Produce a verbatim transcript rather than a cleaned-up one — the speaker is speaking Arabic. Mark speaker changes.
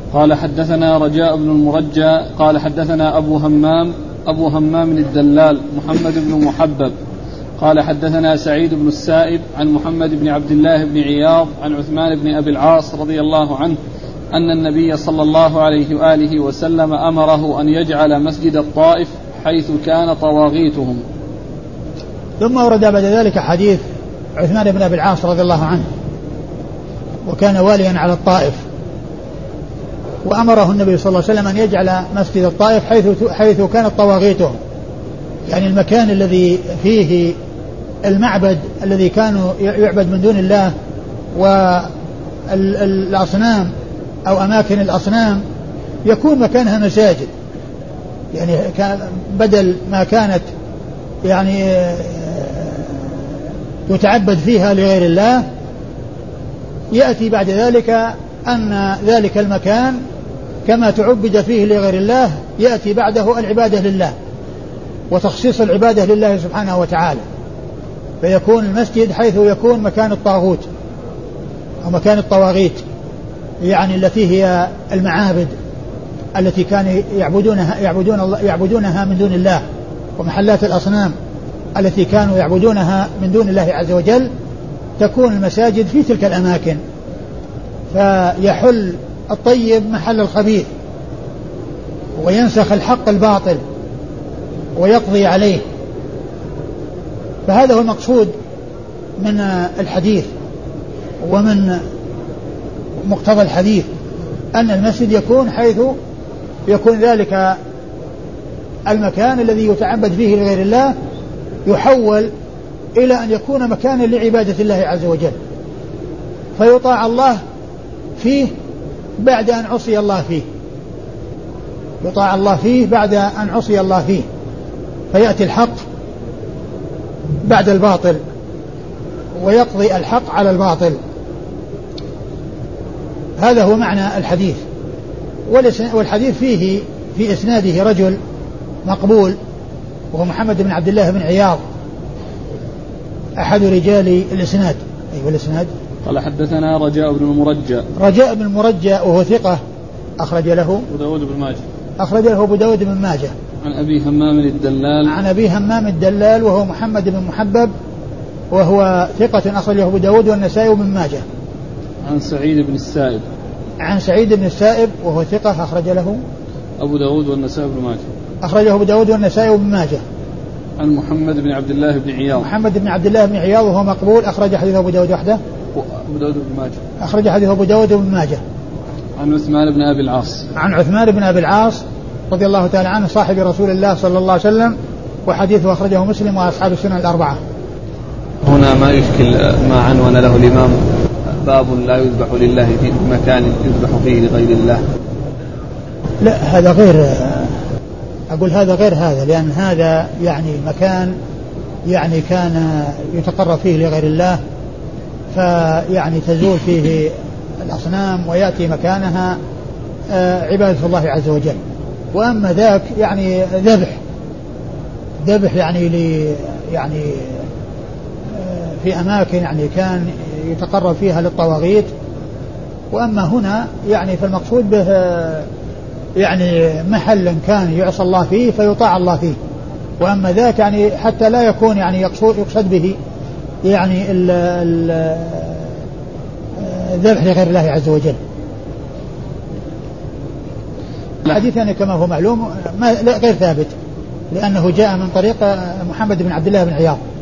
Speaker 1: قال حدثنا رجاء بن المرجى قال حدثنا أبو همام أبو همام الدلال محمد بن محبب قال حدثنا سعيد بن السائب عن محمد بن عبد الله بن عياض عن عثمان بن أبي العاص رضي الله عنه أن النبي صلى الله عليه وآله وسلم أمره أن يجعل مسجد الطائف حيث كان طواغيتهم.
Speaker 2: ثم ورد بعد ذلك حديث عثمان بن أبي العاص رضي الله عنه وكان واليا على الطائف، وأمره النبي صلى الله عليه وسلم أن يجعل مسجد الطائف حيث حيث كانت طواغيتهم، يعني المكان الذي فيه المعبد الذي كانوا يعبد من دون الله والأصنام أو أماكن الأصنام يكون مكانها مساجد، يعني بدل ما كانت يعني يتعبد فيها لغير الله، يأتي بعد ذلك أن ذلك المكان كما تعبد فيه لغير الله يأتي بعده العبادة لله وتخصيص العبادة لله سبحانه وتعالى، فيكون المسجد حيث يكون مكان الطاغوت أو مكان الطواغيت، يعني التي هي المعابد التي كانوا يعبدونها يعبدون الله يعبدونها من دون الله، ومحلات الأصنام التي كانوا يعبدونها من دون الله عز وجل، تكون المساجد في تلك الأماكن، فيحل الطيب محل الخبيث وينسخ الحق الباطل ويقضي عليه. فهذا هو المقصود من الحديث ومن مقتضى الحديث، أن المسجد يكون حيث يكون ذلك المكان الذي يتعبد فيه لغير الله يحول إلى أن يكون مكانا لعبادة الله عز وجل، فيطاع الله فيه بعد أن عصي الله فيه، يطاع الله فيه بعد أن عصي الله فيه، فيأتي الحق بعد الباطل ويقضي الحق على الباطل. هذا هو معنى الحديث. والحديث فيه في إسناده رجل مقبول وهو محمد بن عبد الله بن عياض أحد رجال الإسناد. أيوة الإسناد.
Speaker 1: قال حدثنا رجاء بن المرجى
Speaker 2: رجاء بن المرجى وهو ثقة أخرج له
Speaker 1: أبو داود بن ماجه
Speaker 2: أخرج له أبو داود بن ماجه
Speaker 1: عن أبي همام الدلال
Speaker 2: عن أبي همام الدلال وهو محمد بن محبب وهو ثقة أخرجه أبو داود والنسائي وابن ماجه
Speaker 1: عن سعيد بن السائب
Speaker 2: عن سعيد بن السائب وهو ثقة أخرج له
Speaker 1: أبو داود والنسائي وابن ماجه
Speaker 2: أخرجه أبو داود والنسائي وابن ماجه
Speaker 1: عن محمد بن عبد الله بن عياض
Speaker 2: محمد بن عبد الله بن عياض وهو مقبول أخرج حديث أبو داود وحده
Speaker 1: أبو داود بن ماجه
Speaker 2: أخرج حديث أبو داود وابن ماجه
Speaker 1: عن عثمان بن أبي العاص
Speaker 2: عن عثمان بن أبي العاص رضي الله تعالى عنه صاحب رسول الله صلى الله عليه وسلم، وحديثه أخرجه مسلم وأصحاب السنن الأربعة.
Speaker 1: هنا ما يشكل ما عنون له الإمام باب لا يذبح لله في مكان يذبح فيه لغير الله.
Speaker 2: لا هذا غير، أقول هذا غير هذا، لأن هذا يعني مكان يعني كان يتقرب فيه لغير الله، فيعني تزول فيه الأصنام ويأتي مكانها عبادة الله عز وجل. وأما ذاك يعني ذبح ذبح يعني لي يعني في أماكن يعني كان يتقرب فيها للطواغيت. وأما هنا يعني فالمقصود به يعني محل كان يعصى الله فيه فيطاع الله فيه. وأما ذاك يعني حتى لا يكون يعني يقصد به يعني الذبح لغير الله عز وجل. الحديث يعني كما هو معلوم ما غير ثابت، لأنه جاء من طريق محمد بن عبد الله بن عياض